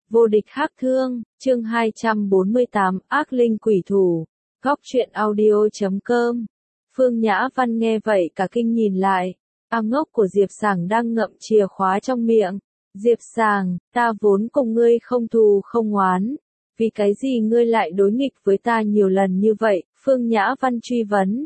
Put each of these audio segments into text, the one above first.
Vô địch hắc thương, chương 248, ác linh quỷ thủ. Góc truyện audio.com. Phương Nhã Văn nghe vậy cả kinh nhìn lại. Ngốc của Diệp Sảng đang ngậm chìa khóa trong miệng. Diệp Sảng, ta vốn cùng ngươi không thù không oán. Vì cái gì ngươi lại đối nghịch với ta nhiều lần như vậy? Phương Nhã Văn truy vấn.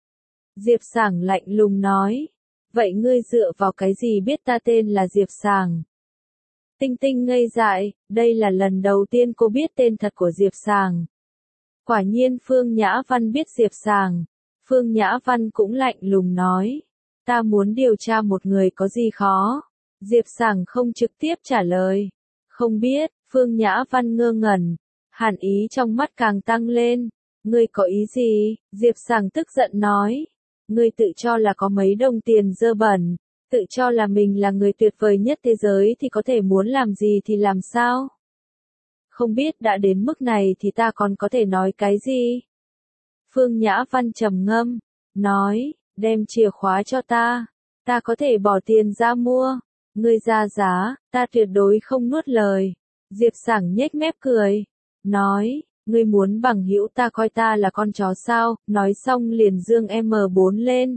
Diệp Sảng lạnh lùng nói. Vậy ngươi dựa vào cái gì biết ta tên là Diệp Sảng? Tinh Tinh ngây dại, đây là lần đầu tiên cô biết tên thật của Diệp Sảng. Quả nhiên Phương Nhã Văn biết Diệp Sảng. Phương Nhã Văn cũng lạnh lùng nói. Ta muốn điều tra một người có gì khó? Diệp Sảng không trực tiếp trả lời. Không biết, Phương Nhã Văn ngơ ngẩn. Hàn ý trong mắt càng tăng lên. Ngươi có ý gì? Diệp Sảng tức giận nói. Ngươi tự cho là có mấy đồng tiền dơ bẩn. Tự cho là mình là người tuyệt vời nhất thế giới thì có thể muốn làm gì thì làm sao? Không biết đã đến mức này thì ta còn có thể nói cái gì? Phương Nhã Văn trầm ngâm, nói, đem chìa khóa cho ta có thể bỏ tiền ra mua. Ngươi ra giá, ta tuyệt đối không nuốt lời. Diệp Sảng nhếch mép cười, nói, ngươi muốn bằng hữu ta coi ta là con chó sao? Nói xong liền giương M4 lên.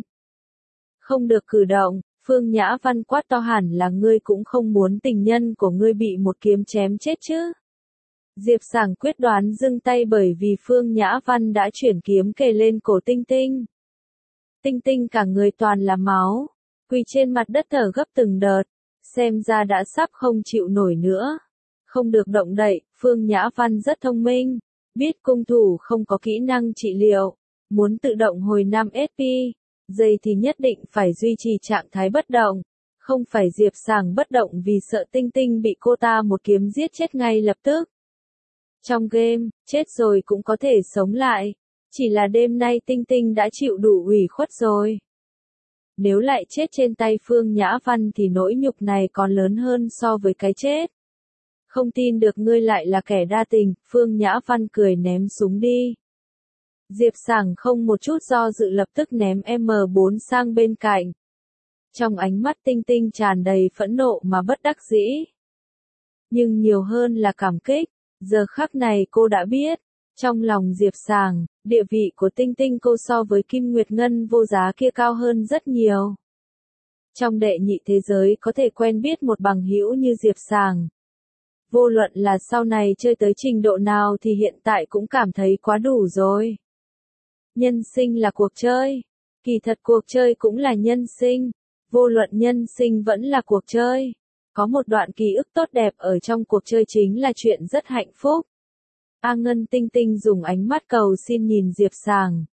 Không được cử động. Phương Nhã Văn quát to, hẳn là ngươi cũng không muốn tình nhân của ngươi bị một kiếm chém chết chứ. Diệp Sảng quyết đoán dừng tay bởi vì Phương Nhã Văn đã chuyển kiếm kề lên cổ Tinh Tinh. Tinh Tinh cả người toàn là máu, quỳ trên mặt đất thở gấp từng đợt, xem ra đã sắp không chịu nổi nữa. Không được động đậy, Phương Nhã Văn rất thông minh, biết cung thủ không có kỹ năng trị liệu, muốn tự động hồi 5 SP. Giây thì nhất định phải duy trì trạng thái bất động, không phải Diệp Sảng bất động vì sợ Tinh Tinh bị cô ta một kiếm giết chết ngay lập tức. Trong game, chết rồi cũng có thể sống lại, chỉ là đêm nay Tinh Tinh đã chịu đủ ủy khuất rồi. Nếu lại chết trên tay Phương Nhã Văn thì nỗi nhục này còn lớn hơn so với cái chết. Không tin được ngươi lại là kẻ đa tình, Phương Nhã Văn cười ném súng đi. Diệp Sảng không một chút do dự lập tức ném M4 sang bên cạnh. Trong ánh mắt Tinh Tinh tràn đầy phẫn nộ mà bất đắc dĩ. Nhưng nhiều hơn là cảm kích, giờ khắc này cô đã biết, trong lòng Diệp Sảng, địa vị của Tinh Tinh cô so với Kim Nguyệt Ngân vô giá kia cao hơn rất nhiều. Trong đệ nhị thế giới có thể quen biết một bằng hữu như Diệp Sảng. Vô luận là sau này chơi tới trình độ nào thì hiện tại cũng cảm thấy quá đủ rồi. Nhân sinh là cuộc chơi. Kỳ thật cuộc chơi cũng là nhân sinh. Vô luận nhân sinh vẫn là cuộc chơi. Có một đoạn ký ức tốt đẹp ở trong cuộc chơi chính là chuyện rất hạnh phúc. Ngân Tinh Tinh dùng ánh mắt cầu xin nhìn Diệp Sảng.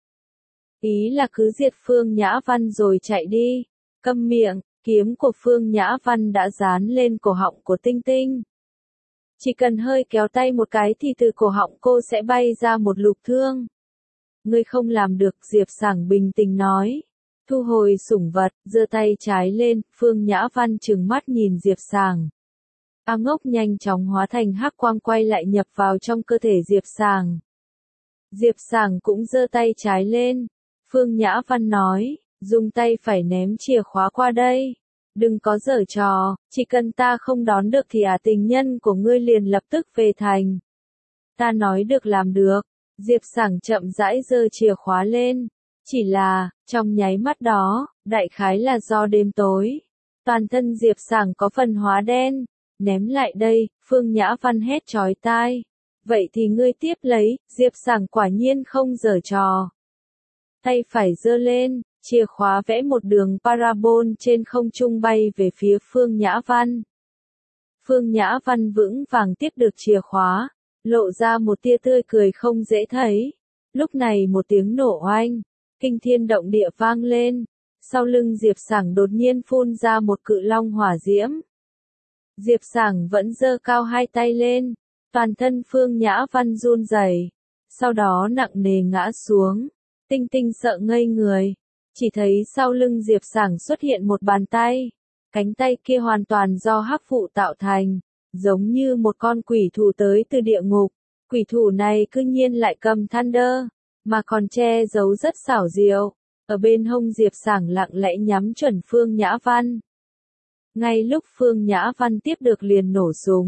Ý là cứ diệt Phương Nhã Văn rồi chạy đi. Câm miệng, kiếm của Phương Nhã Văn đã dán lên cổ họng của Tinh Tinh. Chỉ cần hơi kéo tay một cái thì từ cổ họng cô sẽ bay ra một lục thương. Ngươi không làm được, Diệp Sảng bình tĩnh nói. Thu hồi sủng vật, giơ tay trái lên, Phương Nhã Văn trừng mắt nhìn Diệp Sảng. Ngốc nhanh chóng hóa thành hắc quang quay lại nhập vào trong cơ thể Diệp Sảng. Diệp Sảng cũng giơ tay trái lên. Phương Nhã Văn nói, dùng tay phải ném chìa khóa qua đây. Đừng có giở trò, chỉ cần ta không đón được thì tình nhân của ngươi liền lập tức về thành. Ta nói được làm được. Diệp Sảng chậm rãi giơ chìa khóa lên. Chỉ là, trong nháy mắt đó, đại khái là do đêm tối. Toàn thân Diệp Sảng có phần hóa đen. Ném lại đây, Phương Nhã Văn hét chói tai. Vậy thì ngươi tiếp lấy, Diệp Sảng quả nhiên không giở trò. Tay phải giơ lên, chìa khóa vẽ một đường parabol trên không trung bay về phía Phương Nhã Văn. Phương Nhã Văn vững vàng tiếp được chìa khóa, lộ ra một tia tươi cười không dễ thấy. Lúc này một tiếng nổ oanh, kinh thiên động địa vang lên. Sau lưng Diệp Sảng đột nhiên phun ra một cự long hỏa diễm. Diệp Sảng vẫn giơ cao hai tay lên, toàn thân Phương Nhã Văn run rẩy, sau đó nặng nề ngã xuống. Tinh Tinh sợ ngây người, chỉ thấy sau lưng Diệp Sảng xuất hiện một bàn tay. Cánh tay kia hoàn toàn do hắc vụ tạo thành, giống như một con quỷ thủ tới từ địa ngục. Quỷ thủ này cư nhiên lại cầm Thunder, mà còn che giấu rất xảo diệu. Ở bên hông Diệp Sảng lặng lẽ nhắm chuẩn Phương Nhã Văn. Ngay lúc Phương Nhã Văn tiếp được liền nổ súng.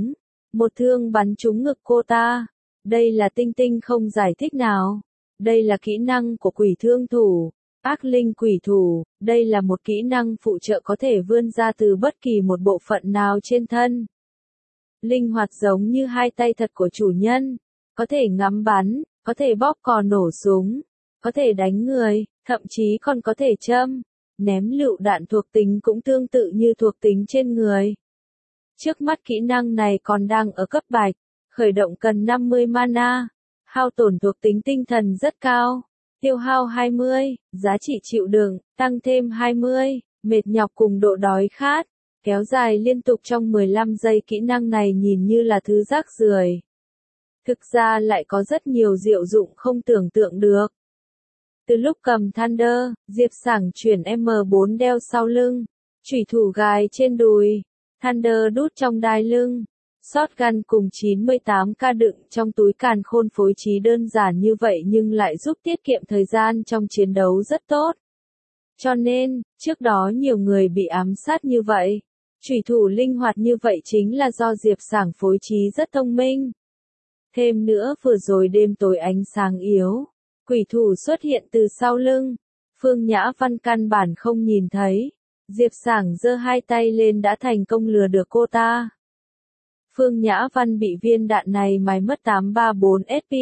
Một thương bắn trúng ngực cô ta. Đây là Tinh Tinh không giải thích nào. Đây là kỹ năng của quỷ thương thủ. Ác linh quỷ thủ, đây là một kỹ năng phụ trợ có thể vươn ra từ bất kỳ một bộ phận nào trên thân. Linh hoạt giống như hai tay thật của chủ nhân. Có thể ngắm bắn, có thể bóp cò nổ súng, có thể đánh người, thậm chí còn có thể châm, ném lựu đạn thuộc tính cũng tương tự như thuộc tính trên người. Trước mắt kỹ năng này còn đang ở cấp bạch, khởi động cần 50 mana, hao tổn thuộc tính tinh thần rất cao, tiêu hao 20, giá trị chịu đựng, tăng thêm 20, mệt nhọc cùng độ đói khát, kéo dài liên tục trong 15 giây. Kỹ năng này nhìn như là thứ rác rưởi, thực ra lại có rất nhiều diệu dụng không tưởng tượng được. Từ lúc cầm Thunder, Diệp Sảng chuyển M4 đeo sau lưng, chủy thủ gài trên đùi, Thunder đút trong đai lưng, shotgun cùng 98k đựng trong túi, càn khôn phối trí đơn giản như vậy nhưng lại giúp tiết kiệm thời gian trong chiến đấu rất tốt. Cho nên, trước đó nhiều người bị ám sát như vậy. Chủy thủ linh hoạt như vậy chính là do Diệp Sảng phối trí rất thông minh. Thêm nữa vừa rồi đêm tối ánh sáng yếu, quỷ thủ xuất hiện từ sau lưng. Phương Nhã Văn căn bản không nhìn thấy. Diệp Sảng giơ hai tay lên đã thành công lừa được cô ta. Phương Nhã Văn bị viên đạn này mài mất 834 SP.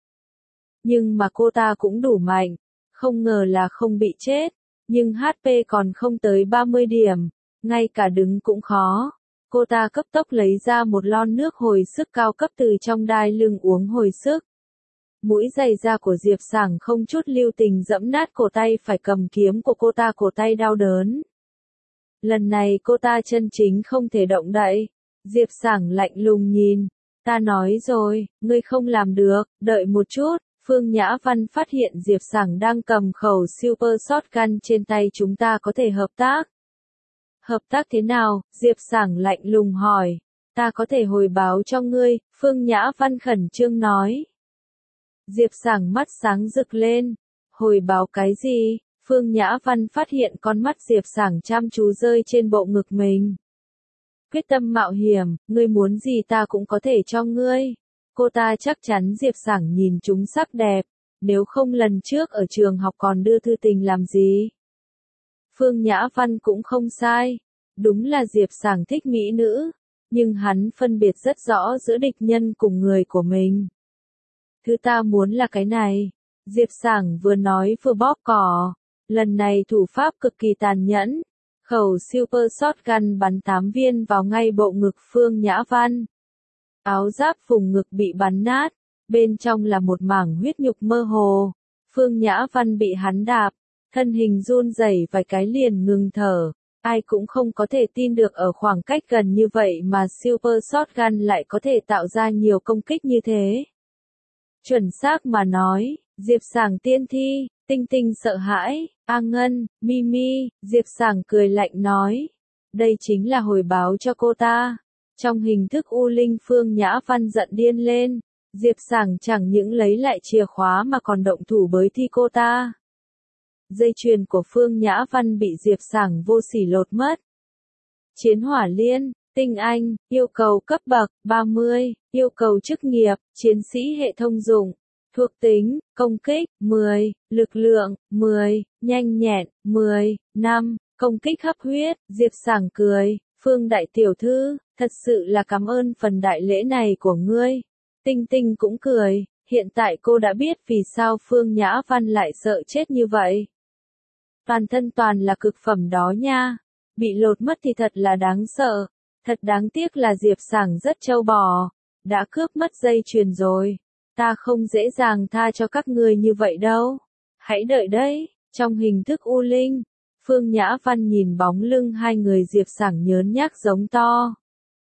Nhưng mà cô ta cũng đủ mạnh. Không ngờ là không bị chết. Nhưng HP còn không tới 30 điểm. Ngay cả đứng cũng khó. Cô ta cấp tốc lấy ra một lon nước hồi sức cao cấp từ trong đai lưng uống hồi sức. Mũi giày da của Diệp Sảng không chút lưu tình giẫm nát cổ tay phải cầm kiếm của cô ta, cổ tay đau đớn. Lần này cô ta chân chính không thể động đậy. Diệp Sảng lạnh lùng nhìn. Ta nói rồi, ngươi không làm được, đợi một chút. Phương Nhã Văn phát hiện Diệp Sảng đang cầm khẩu Super Shotgun trên tay, chúng ta có thể hợp tác. Hợp tác thế nào? Diệp Sảng lạnh lùng hỏi. Ta có thể hồi báo cho ngươi, Phương Nhã Văn khẩn trương nói. Diệp Sảng mắt sáng rực lên. Hồi báo cái gì? Phương Nhã Văn phát hiện con mắt Diệp Sảng chăm chú rơi trên bộ ngực mình. Quyết tâm mạo hiểm, ngươi muốn gì ta cũng có thể cho ngươi. Cô ta chắc chắn Diệp Sảng nhìn chúng sắc đẹp, nếu không lần trước ở trường học còn đưa thư tình làm gì. Phương Nhã Văn cũng không sai, đúng là Diệp Sảng thích mỹ nữ, nhưng hắn phân biệt rất rõ giữa địch nhân cùng người của mình. Thứ ta muốn là cái này. Diệp Sảng vừa nói vừa bóp cò. Lần này thủ pháp cực kỳ tàn nhẫn. Khẩu Super Shotgun bắn 8 viên vào ngay bộ ngực Phương Nhã Văn. Áo giáp vùng ngực bị bắn nát, bên trong là một mảng huyết nhục mơ hồ. Phương Nhã Văn bị hắn đạp, thân hình run rẩy vài cái liền ngừng thở. Ai cũng không có thể tin được ở khoảng cách gần như vậy mà Super Shotgun lại có thể tạo ra nhiều công kích như thế. Chuẩn xác mà nói, Diệp Sảng tiên thi. Tinh Tinh sợ hãi, A Ngân, Mimi, Diệp Sảng cười lạnh nói. Đây chính là hồi báo cho cô ta. Trong hình thức U Linh, Phương Nhã Văn giận điên lên. Diệp Sảng chẳng những lấy lại chìa khóa mà còn động thủ bới thi cô ta. Dây chuyền của Phương Nhã Văn bị Diệp Sảng vô sỉ lột mất. Chiến hỏa liên, tinh anh, yêu cầu cấp bậc 30, yêu cầu chức nghiệp, chiến sĩ hệ thông dụng. Thuộc tính, công kích, 10, lực lượng, 10, nhanh nhẹn, 10, 5, công kích hấp huyết. Diệp Sảng cười, Phương đại tiểu thư, thật sự là cảm ơn phần đại lễ này của ngươi. Tinh Tinh cũng cười, hiện tại cô đã biết vì sao Phương Nhã Văn lại sợ chết như vậy. Toàn thân toàn là cực phẩm đó nha, bị lột mất thì thật là đáng sợ, thật đáng tiếc là Diệp Sảng rất trâu bò, đã cướp mất dây chuyền rồi. Ta không dễ dàng tha cho các ngươi như vậy đâu. Hãy đợi đấy, trong hình thức U Linh. Phương Nhã Văn nhìn bóng lưng hai người Diệp Sảng nhớn nhác giống to.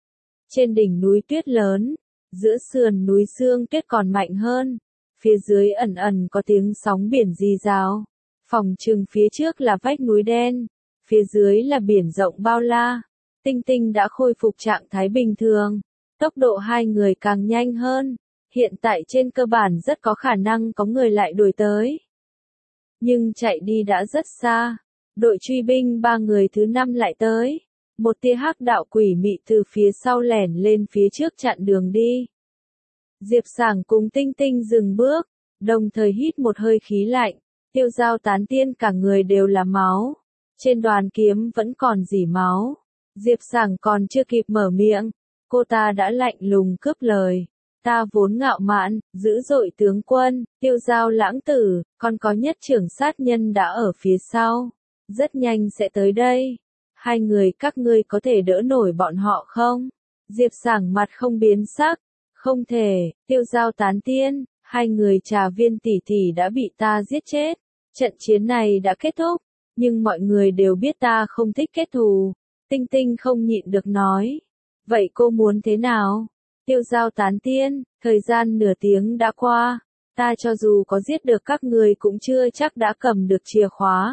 Trên đỉnh núi tuyết lớn, giữa sườn núi sương tuyết còn mạnh hơn. Phía dưới ẩn ẩn có tiếng sóng biển rì rào. Phòng chừng phía trước là vách núi đen. Phía dưới là biển rộng bao la. Tinh Tinh đã khôi phục trạng thái bình thường. Tốc độ hai người càng nhanh hơn. Hiện tại trên cơ bản rất có khả năng có người lại đuổi tới. Nhưng chạy đi đã rất xa. Đội truy binh 3 người thứ 5 lại tới. Một tia hắc đạo quỷ mị từ phía sau lẻn lên phía trước chặn đường đi. Diệp Sảng cùng Tinh Tinh dừng bước, đồng thời hít một hơi khí lạnh. Tiêu Dao Tán Tiên cả người đều là máu. Trên đoàn kiếm vẫn còn rỉ máu. Diệp Sảng còn chưa kịp mở miệng, cô ta đã lạnh lùng cướp lời. Ta vốn ngạo mạn, dữ dội tướng quân, Tiêu Dao lãng tử, còn có Nhất Trưởng sát nhân đã ở phía sau. Rất nhanh sẽ tới đây. Hai người các ngươi có thể đỡ nổi bọn họ không? Diệp Sảng mặt không biến sắc. Không thể, Tiêu Dao Tán Tiên, hai người Trà Viên tỷ tỷ đã bị ta giết chết. Trận chiến này đã kết thúc, nhưng mọi người đều biết ta không thích kết thù. Tinh Tinh không nhịn được nói. Vậy cô muốn thế nào? Tiêu Dao Tán Tiên, thời gian nửa tiếng đã qua. Ta cho dù có giết được các người cũng chưa chắc đã cầm được chìa khóa.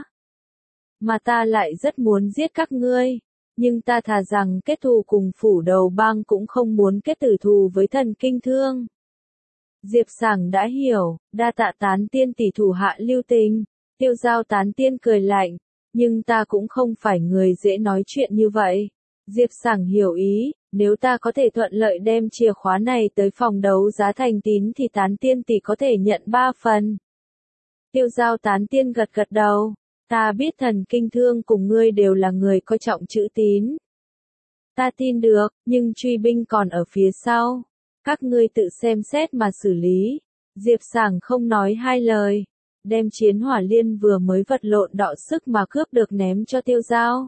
Mà ta lại rất muốn giết các ngươi. Nhưng ta thà rằng kết thù cùng phủ đầu bang cũng không muốn kết tử thù với Thần Kinh Thương. Diệp Sảng đã hiểu, đa tạ Tán Tiên tỷ thủ hạ lưu tình. Tiêu Dao Tán Tiên cười lạnh, nhưng ta cũng không phải người dễ nói chuyện như vậy. Diệp Sảng hiểu ý, nếu ta có thể thuận lợi đem chìa khóa này tới phòng đấu giá Thành Tín thì Tán Tiên tỷ có thể nhận 3 phần. Tiêu Dao Tán Tiên gật gật đầu. Ta biết Thần Kinh Thương cùng ngươi đều là người coi trọng chữ tín. Ta tin được, nhưng truy binh còn ở phía sau. Các ngươi tự xem xét mà xử lý. Diệp Sảng không nói hai lời. Đem chiến hỏa liên vừa mới vật lộn đọ sức mà cướp được ném cho Tiêu Dao.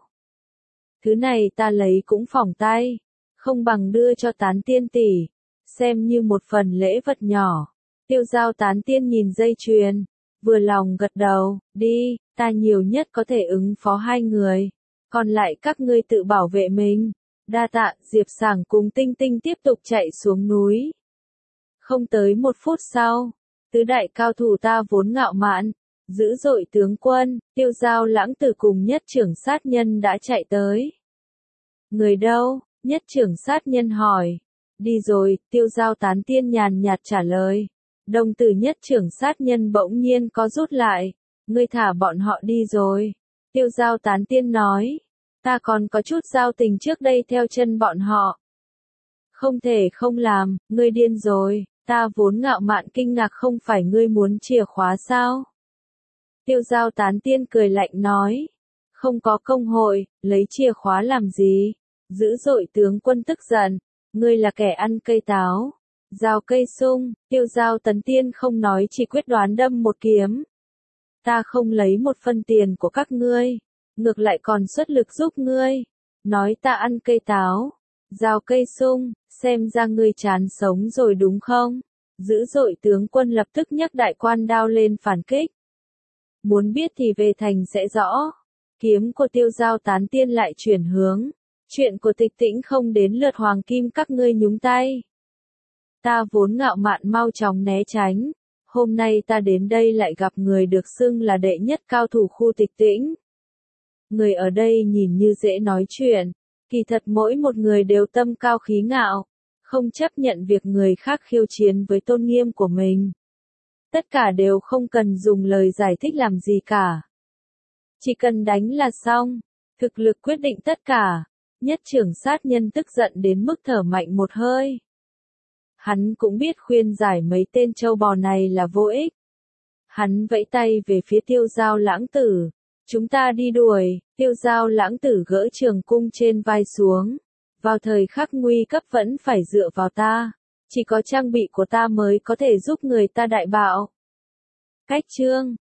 Thứ này ta lấy cũng phỏng tay. Không bằng đưa cho Tán Tiên tỷ. Xem như một phần lễ vật nhỏ. Tiêu Dao Tán Tiên nhìn dây chuyền. Vừa lòng gật đầu, đi, ta nhiều nhất có thể ứng phó hai người. Còn lại các ngươi tự bảo vệ mình. Đa tạ, Diệp Sảng cùng Tinh Tinh tiếp tục chạy xuống núi. Không tới 1 phút sau, tứ đại cao thủ ta vốn ngạo mạn, dữ dội tướng quân, Tiêu Dao lãng tử cùng Nhất Trưởng sát nhân đã chạy tới. Người đâu? Nhất Trưởng sát nhân hỏi. Đi rồi, Tiêu Dao Tán Tiên nhàn nhạt trả lời. Đồng tử Nhất Trưởng sát nhân bỗng nhiên có rút lại. Ngươi thả bọn họ đi rồi. Tiêu Dao Tán Tiên nói. Ta còn có chút giao tình trước đây theo chân bọn họ. Không thể không làm, ngươi điên rồi. Ta vốn ngạo mạn kinh ngạc không phải ngươi muốn chìa khóa sao? Tiêu Dao Tán Tiên cười lạnh nói. Không có công hội, lấy chìa khóa làm gì? Dữ dội tướng quân tức giận. Ngươi là kẻ ăn cây táo. Rào cây sung, Tiêu Dao Tán Tiên không nói chỉ quyết đoán đâm một kiếm. Ta không lấy 1 phân tiền của các ngươi. Ngược lại còn xuất lực giúp ngươi. Nói ta ăn cây táo. Rào cây sung, xem ra ngươi chán sống rồi đúng không? Dữ dội tướng quân lập tức nhấc đại quan đao lên phản kích. Muốn biết thì về thành sẽ rõ. Kiếm của Tiêu Dao Tán Tiên lại chuyển hướng. Chuyện của Tịch Tĩnh không đến lượt Hoàng Kim các ngươi nhúng tay. Ta vốn ngạo mạn mau chóng né tránh. Hôm nay ta đến đây lại gặp người được xưng là đệ nhất cao thủ khu Tịch Tĩnh. Người ở đây nhìn như dễ nói chuyện. Kỳ thật mỗi một người đều tâm cao khí ngạo. Không chấp nhận việc người khác khiêu chiến với tôn nghiêm của mình. Tất cả đều không cần dùng lời giải thích làm gì cả. Chỉ cần đánh là xong. Thực lực quyết định tất cả. Nhất Trưởng sát nhân tức giận đến mức thở mạnh một hơi. Hắn cũng biết khuyên giải mấy tên trâu bò này là vô ích. Hắn vẫy tay về phía Tiêu Dao lãng tử. Chúng ta đi đuổi. Tiêu Dao lãng tử gỡ trường cung trên vai xuống. Vào thời khắc nguy cấp vẫn phải dựa vào ta. Chỉ có trang bị của ta mới có thể giúp người ta đại bạo. Cách chương